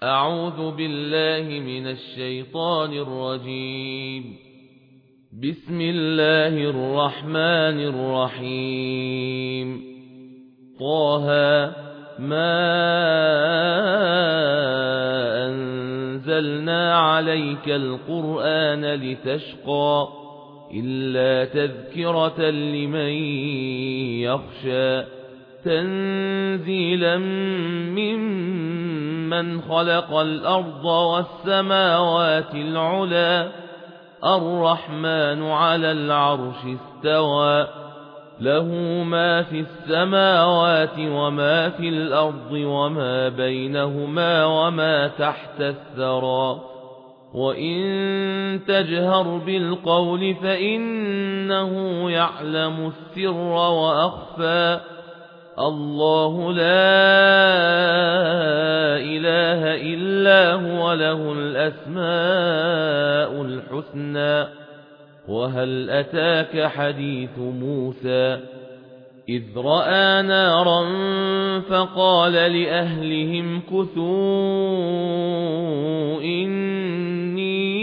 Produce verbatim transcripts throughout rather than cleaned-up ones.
أعوذ بالله من الشيطان الرجيم. بسم الله الرحمن الرحيم. طه ما أنزلنا عليك القرآن لتشقى إلا تذكرة لمن يخشى تنزيلا ممن خلق الأرض والسماوات العلى الرحمن على العرش استوى له ما في السماوات وما في الأرض وما بينهما وما تحت الثرى وإن تجهر بالقول فإنه يعلم السر وأخفى الله لا إله إلا هو له الأسماء الحسنى. وهل أتاك حديث موسى إذ رأى نارا فقال لأهلهم كثوا إني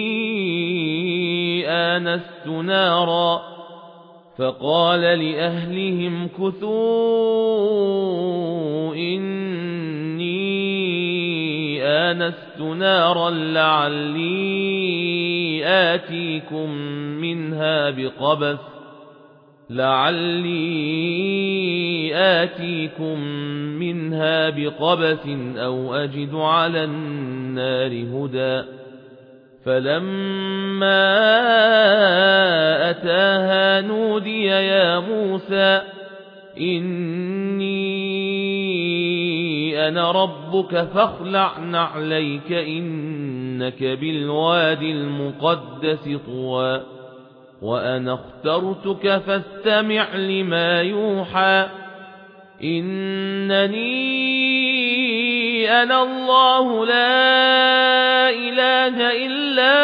آنست نارا فقال لأهلهم كثوا إني آنست نارا لعلي آتيكم منها بقبس لعلي آتيكم منها بقبس أو أجد على النار هدى. فلما أتاها نودي يا موسى إني أنا ربك فاخلع نعليك إنك بالوادي المقدس طوى وأنا اخترتك فاستمع لما يوحى إنني أنا الله لا إله إلا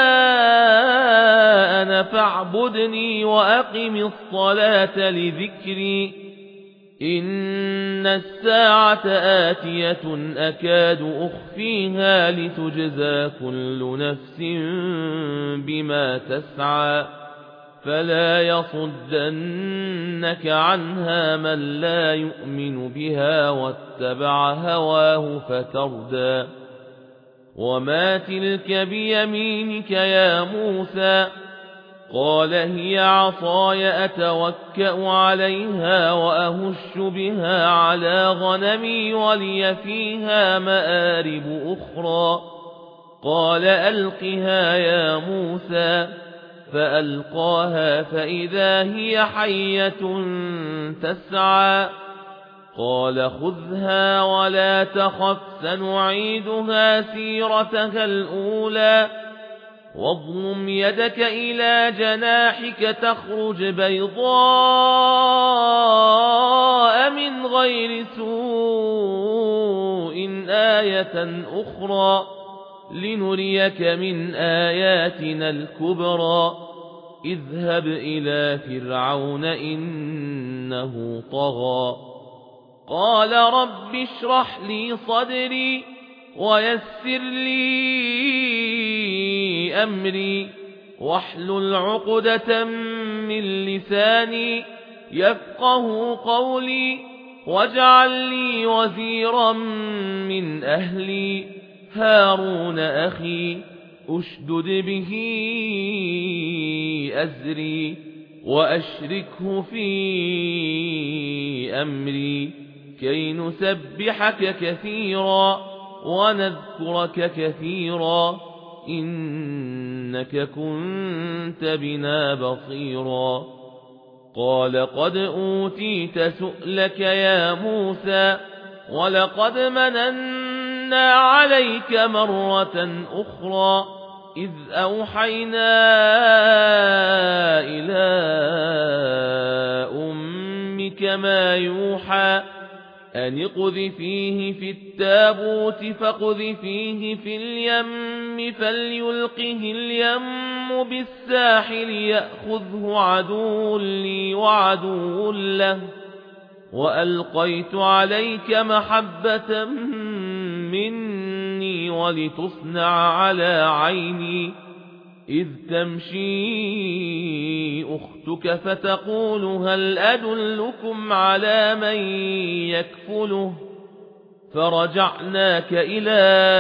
أنا فاعبدني وأقم الصلاة لذكري إن الساعة آتية أكاد أخفيها لتجزى كل نفس بما تسعى فلا يصدنك عنها من لا يؤمن بها واتبع هواه فتردى. وما تلك بيمينك يا موسى قال هي عصاي أتوكأ عليها وأهش بها على غنمي ولي فيها مآرب أخرى قال ألقها يا موسى فألقاها فإذا هي حية تسعى قال خذها ولا تخف سنعيدها سيرتها الأولى واضمم يدك إلى جناحك تخرج بيضاء من غير سوء آية أخرى لنريك من آياتنا الكبرى اذهب إلى فرعون إنه طغى قال رب اشرح لي صدري ويسر لي أمري واحلل عقدة من لساني يفقه قولي واجعل لي وزيرا من أهلي هارون أخي أشدد به أزري وأشركه في أمري كي نسبحك كثيرا ونذكرك كثيرا إنك كنت بنا بصيرا قال قد أوتيت سؤلك يا موسى ولقد مننا عليك مرة أخرى إذ أوحينا إلى أمك ما يوحى أن اقذفيه في التابوت فاقذفيه في اليم فليلقه اليم بالساحل يأخذه عدو لي وعدو له وألقيت عليك محبة مني ولتصنع على عيني إذ تمشي أختك فتقول هل أدلكم على من يكفله فرجعناك إلى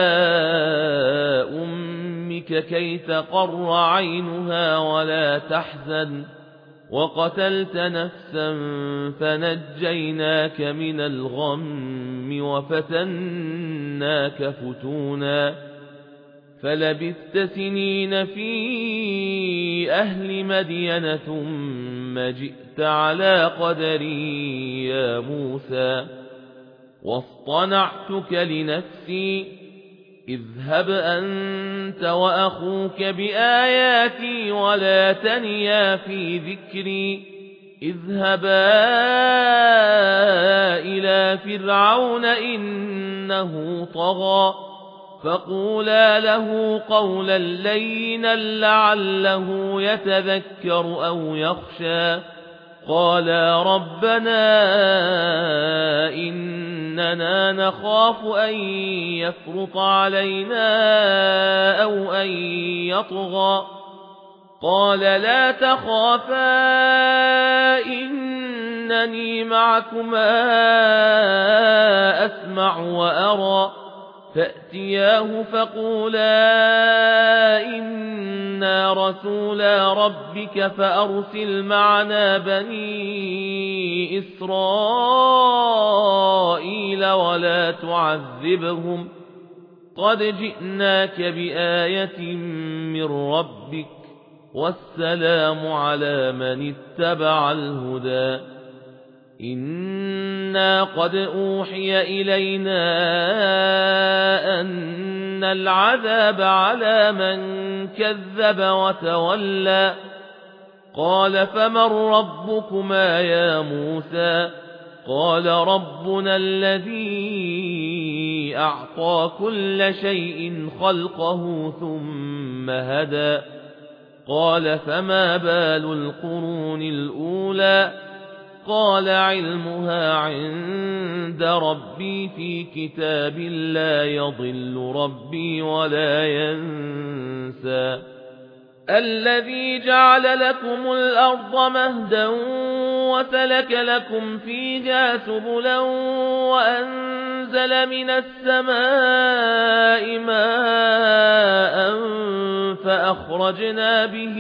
أمك كي تقر عينها ولا تحزن وقتلت نفسا فنجيناك من الغم وفتناك فتونا فلبثت سنين في أهل مدين ثم جئت على قدري يا موسى واصطنعتك لنفسي اذهب أنت وأخوك بآياتي ولا تنيا في ذكري اذهبا إلى فرعون إنه طغى فقولا له قولا لينا لعله يتذكر أو يخشى قالا ربنا إننا نخاف أن يفرط علينا أو أن يطغى قال لا تخافا إنني معكما أسمع وأرى فأتياه فقولا إنا رسولا ربك فأرسل معنا بني إسرائيل ولا تعذبهم قد جئناك بآية من ربك والسلام على من اتبع الهدى إنا قد أوحي إلينا أن العذاب على من كذب وتولى قال فمن ربكما يا موسى قال ربنا الذي أعطى كل شيء خلقه ثم هدى قال فما بال القرون الأولى قال علمها عند ربي في كتاب لا يضل ربي ولا ينسى الذي جعل لكم الأرض مهدا وسلك لكم فيها سبلا وأنزل من السماء ماء فأخرجنا به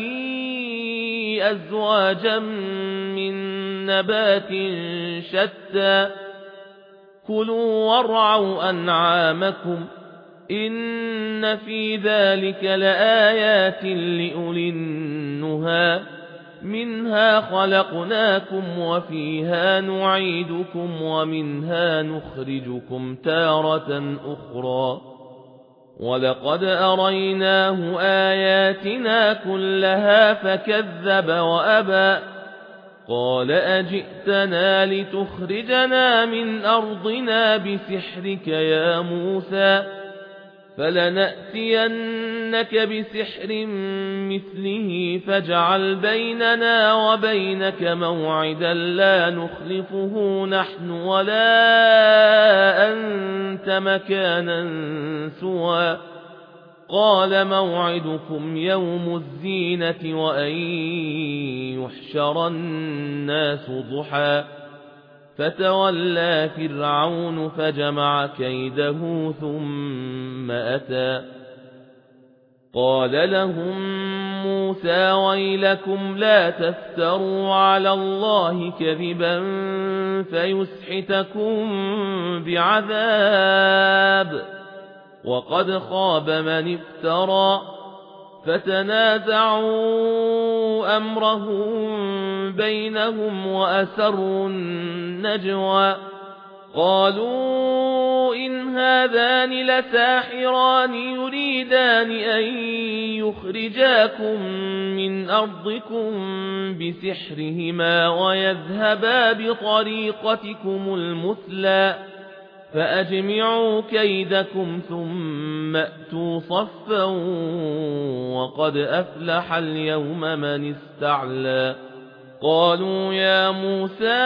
أزواجا من نبات شتى كلوا وارعوا أنعامكم إن في ذلك لآيات لأولي النهى منها خلقناكم وفيها نعيدكم ومنها نخرجكم تارة أخرى ولقد أريناه آياتنا كلها فكذب وأبى قال أجئتنا لتخرجنا من أرضنا بسحرك يا موسى فلنأتينك بسحر مثله فاجعل بيننا وبينك موعدا لا نخلفه نحن ولا أنت مكانا سوى قال موعدكم يوم الزينة وأن يحشر الناس ضحى فتولى فرعون فجمع كيده ثم أتى قال لهم موسى ويلكم لا تفتروا على الله كذبا فيسحتكم بعذاب وقد خاب من افترى فتنازعوا أمرهم بينهم وأسروا النجوى قالوا إن هذان لساحران يريدان أن يخرجاكم من أرضكم بسحرهما ويذهبا بطريقتكم المثلى فأجمعوا كيدكم ثم أتوا صفا وقد أفلح اليوم من استعلى قالوا يا موسى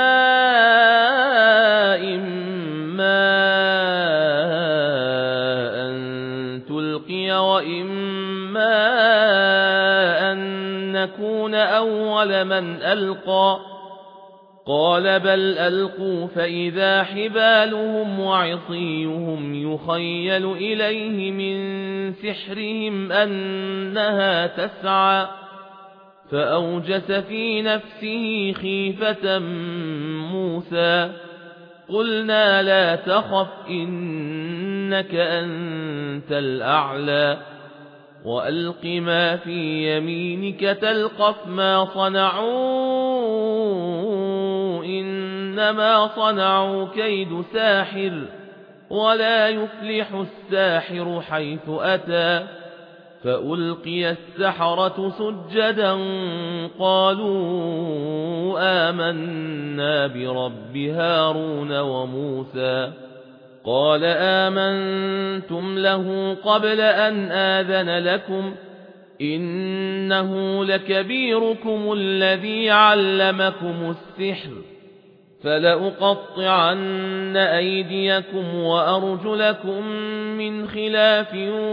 إما أن نلقي وإما أن نكون أول من ألقى قال بل ألقوا فإذا حبالهم وعصيهم يخيل إليه من سحرهم أنها تسعى فأوجس في نفسه خيفة موسى قلنا لا تخف إنك أنت الأعلى وألق ما في يمينك تلقف ما صنعوا إنما صنعوا كيد ساحر ولا يفلح الساحر حيث أتى فألقي السحرة سجدا قالوا آمنا برب هارون وموسى قال آمنتم له قبل أن آذن لكم إنه لكبيركم الذي علمكم السحر فلأقطعن أيديكم وأرجلكم من خلاف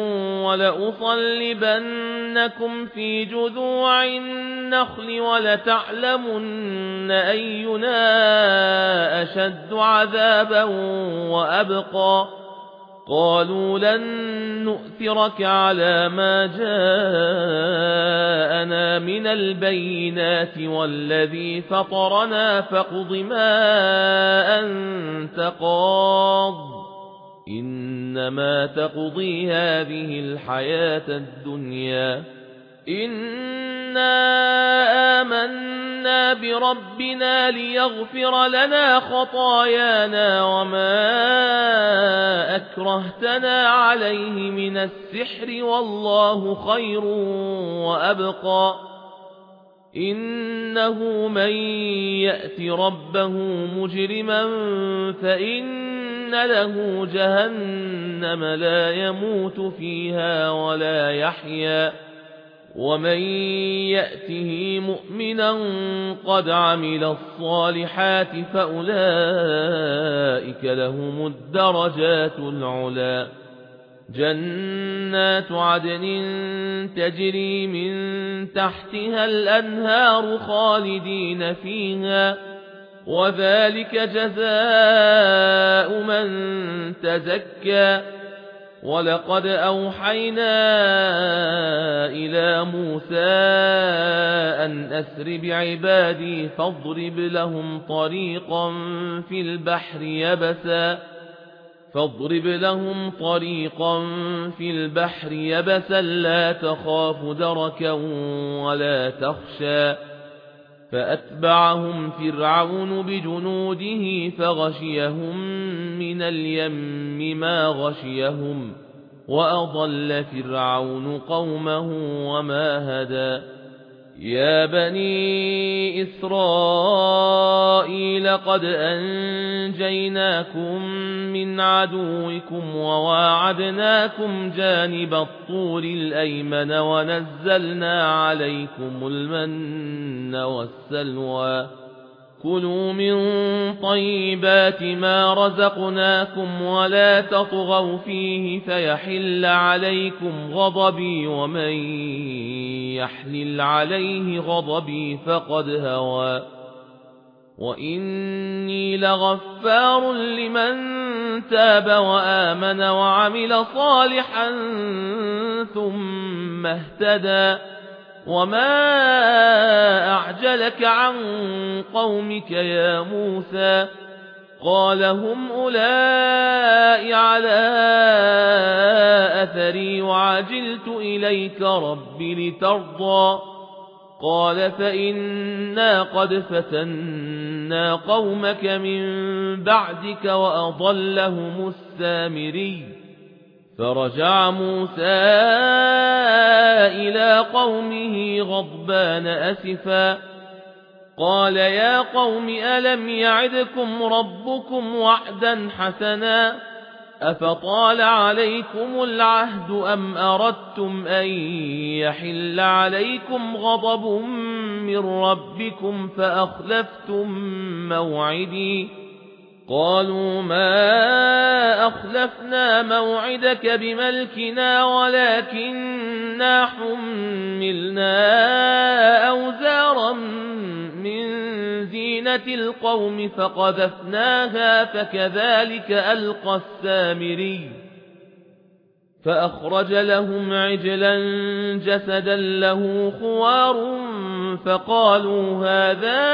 ولأصلبنكم في جذوع النخل ولتعلمن أينا أشد عذابا وأبقى قالوا لن نؤثرك على ما جاءنا من البينات والذي فطرنا فاقض ما أنت قاض إنما تقضي هذه الحياة الدنيا إنا آمنا بربنا ليغفر لنا خطايانا وما أكرهتنا عليه من السحر والله خير وأبقى إنه من يأت ربه مجرما فإن له جهنم لا يموت فيها ولا يحيا ومن يأته مؤمنا قد عمل الصالحات فأولئك لهم الدرجات العلى جنات عدن تجري من تحتها الأنهار خالدين فيها وذلك جزاء من تزكى ولقد أوحينا إلى موسى أن أسر بعبادي فاضرب لهم طريقا في البحر يبسا فاضرب لهم طريقا في البحر يبسا لا تخاف دركا ولا تخشى فأتبعهم فرعون بجنوده فغشيهم من اليم ما غشيهم وأضل فرعون قومه وما هدى يا بني إسرائيل قد أنجيناكم من عدوكم وواعدناكم جانب الطور الأيمن ونزلنا عليكم المن والسلوى كلوا من طيبات ما رزقناكم ولا تطغوا فيه فيحل عليكم غضبي ومن يحلل عليه غضبي فقد هوى وإني لغفار لمن تاب وآمن وعمل صالحا ثم اهتدى وما أعجلك عن قومك يا موسى قال هم أولئك على أثري وعجلت إليك رب لترضى قال فإنا قد فتنا قومك من بعدك وأضلهم السامري فرجع موسى إلى قومه غضبان أسفا قال يا قوم ألم يعدكم ربكم وعدا حسنا أفطال عليكم العهد أم أردتم أن يحل عليكم غضب من ربكم فأخلفتم موعدي قالوا ما أخلفنا موعدك بملكنا ولكننا حملنا أوزارا من زينة القوم فقذفناها فكذلك ألقى السامري فأخرج لهم عجلا جسدا له خوار فقالوا هذا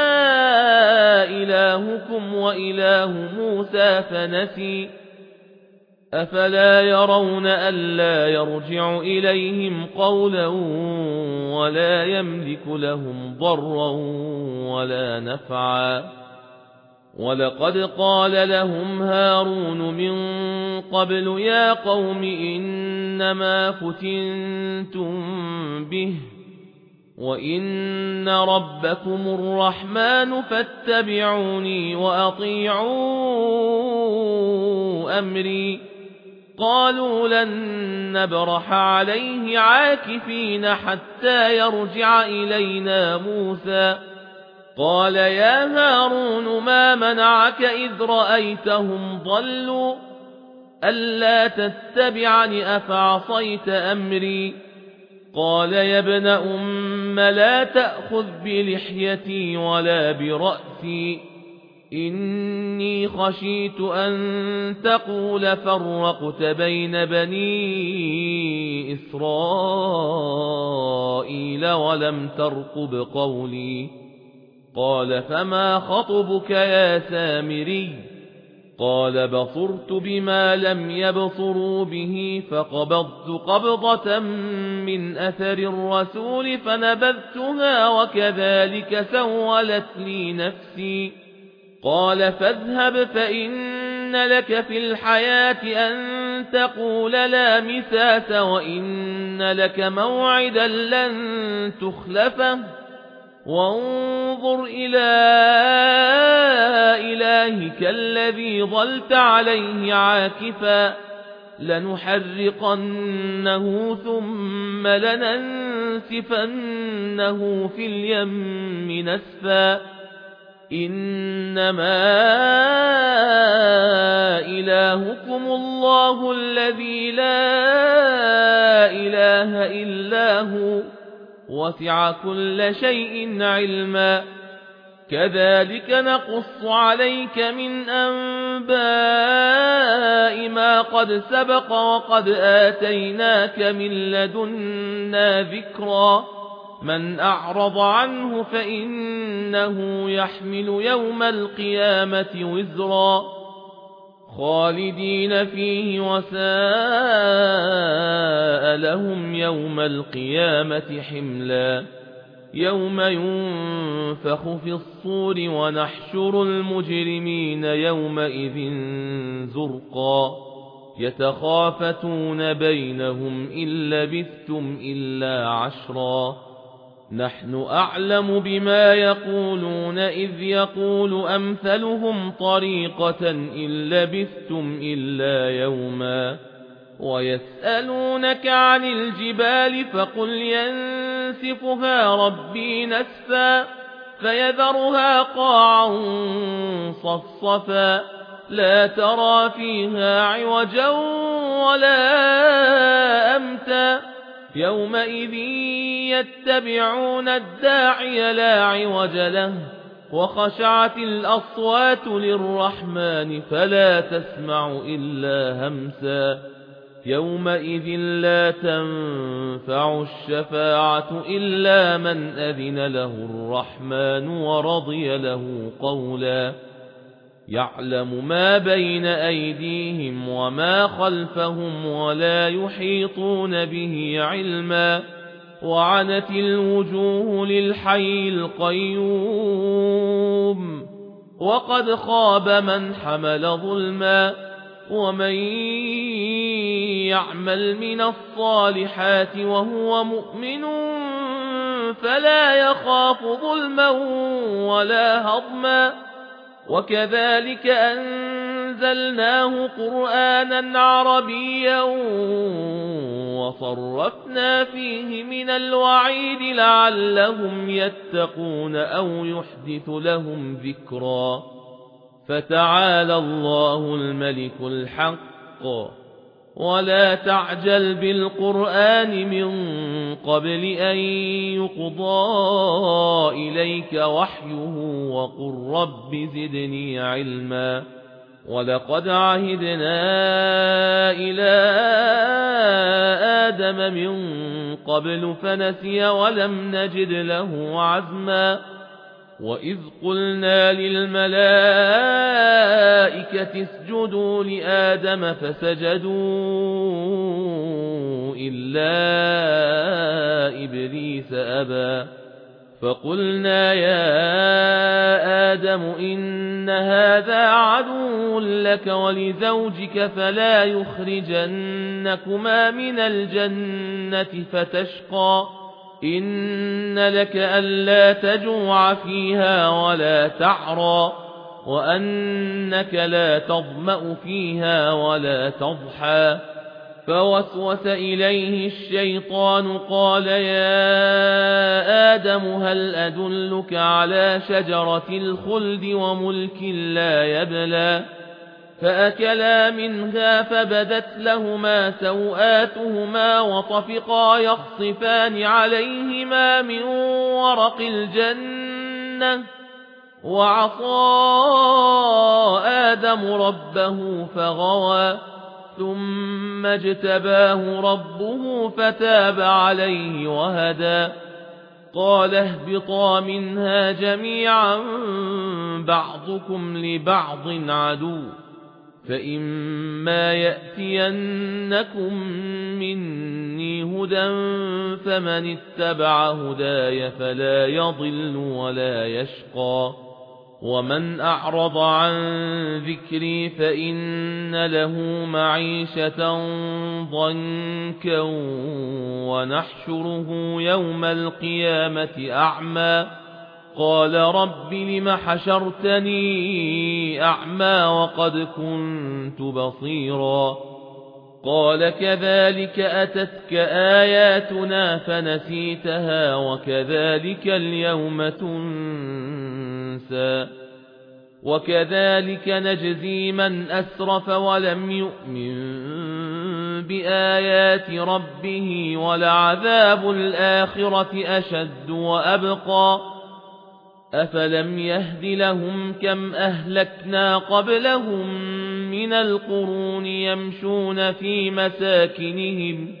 إلهكم وإله موسى فنسي أفلا يرون ألا يرجع إليهم قولا ولا يملك لهم ضرا ولا نفعا ولقد قال لهم هارون من قبل يا قوم إنما فتنتم به وإن ربكم الرحمن فاتبعوني وأطيعوا أمري قالوا لن نبرح عليه عاكفين حتى يرجع إلينا موسى قال يا هارون ما منعك إذ رأيتهم ضلوا ألا تتبعني أفعصيت أمري قال يا ابن أم لا تأخذ بلحيتي ولا برأسي إني خشيت أن تقول فرقت بين بني إسرائيل ولم ترقب قولي قال فما خطبك يا سامري قال بصرت بما لم يبصروا به فقبضت قبضة من أثر الرسول فنبذتها وكذلك سولت لي نفسي قال فاذهب فإن لك في الحياة أن تقول لا مساس وإن لك موعدا لن تخلفه وانظر إلى إلهك الذي ظلت عليه عاكفا لنحرقنه ثم لننسفنه في اليم نسفا إنما إلهكم الله الذي لا إله إلا هو وسع كل شيء علما كذلك نقص عليك من أنباء ما قد سبق وقد آتيناك من لدنا ذكرا من أعرض عنه فإنه يحمل يوم القيامة وزرا خالدين فيه وساء لهم يوم القيامة حملا يوم ينفخ في الصور ونحشر المجرمين يومئذ زرقا يتخافتون بينهم إن لبثتم إلا عشرا نحن أعلم بما يقولون إذ يقول أمثلهم طريقة إن لبثتم إلا يوما ويسألونك عن الجبال فقل ينسفها ربي نسفا فيذرها قاعا صفصفا لا ترى فيها عوجا ولا أمتا يومئذ يتبعون الداعي لا عوج له وخشعت الأصوات للرحمن فلا تسمع إلا همسا يومئذ لا تنفع الشفاعة إلا من أذن له الرحمن ورضي له قولا يعلم ما بين أيديهم وما خلفهم ولا يحيطون به علما وعنت الوجوه للحي القيوم وقد خاب من حمل ظلما ومن يعمل من الصالحات وهو مؤمن فلا يخاف ظلما ولا هضما وكذلك أنزلناه قرآنا عربيا وصرفنا فيه من الوعيد لعلهم يتقون أو يحدث لهم ذكرا فتعالى الله الملك الحق ولا تعجل بالقرآن من قبل أن يقضى إليك وحيه وقل رب زدني علما ولقد عهدنا إلى آدم من قبل فنسي ولم نجد له عزما وإذ قلنا للملائكة اسجدوا لآدم فسجدوا إلا إبليس أبى فقلنا يا آدم إن هذا عدو لك ولزوجك فلا يخرجنكما من الجنة فتشقى إن لك ألا تجوع فيها ولا تعرى وأنك لا تظمأ فيها ولا تضحى فوسوس إليه الشيطان قال يا آدم هل أدلك على شجرة الخلد وملك لا يبلى فأكلا منها فبدت لهما سوآتهما وطفقا يخصفان عليهما من ورق الجنة وعصى آدم ربه فغوى ثم اجتباه ربه فتاب عليه وهدى قال اهبطا منها جميعا بعضكم لبعض عدو فإما يأتينكم مني هدى فمن اتبع هداي فلا يضل ولا يشقى ومن أعرض عن ذكري فإن له معيشة ضنكا ونحشره يوم القيامة أعمى قال رب لم حشرتني أعمى وقد كنت بصيرا قال كذلك أتتك آياتنا فنسيتها وكذلك اليوم تنسى وكذلك نجزي من أسرف ولم يؤمن بآيات ربه ولعذاب الآخرة أشد وأبقى أفلم يهد لهم كم أهلكنا قبلهم من القرون يمشون في مساكنهم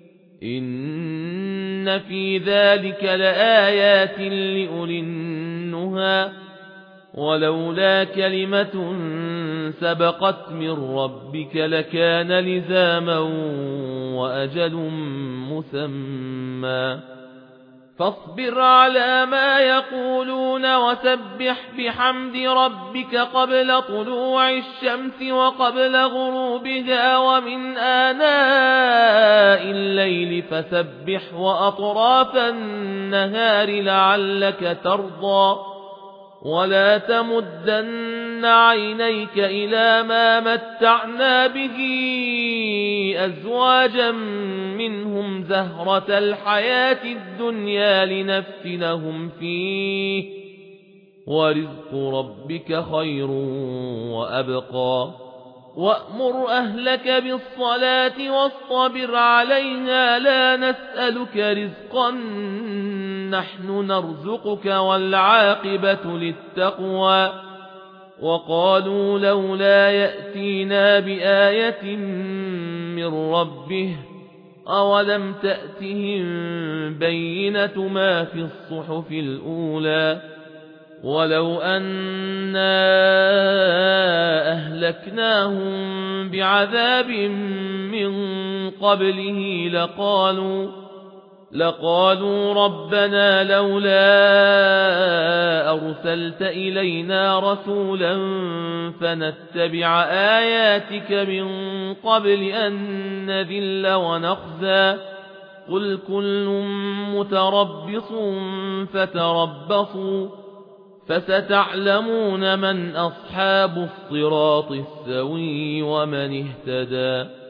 إن في ذلك لآيات لأولي النهى ولولا كلمة سبقت من ربك لكان لزاما وأجل مسمى فاصبر على ما يقولون وسبح بحمد ربك قبل طلوع الشمس وقبل غروبها ومن آناء الليل فسبح وأطراف النهار لعلك ترضى ولا تمدن عينيك إلى ما متعنا به أزواجا منهم زهرة الحياة الدنيا لنفتنهم فيه ورزق ربك خير وأبقى وأمر أهلك بالصلاة واصطبر عليها لا نسألك رزقا نحن نرزقك والعاقبة للتقوى وقالوا لولا يأتينا بآية من ربه أولم تأتهم بينة ما في الصحف الأولى ولو أنا أهلكناهم بعذاب من قبله لقالوا لقالوا ربنا لولا أرسلت إلينا رسولا فنتبع آياتك من قبل أن نذل ونخزى قل كل متربص فتربصوا فستعلمون من أصحاب الصراط السوي ومن اهتدى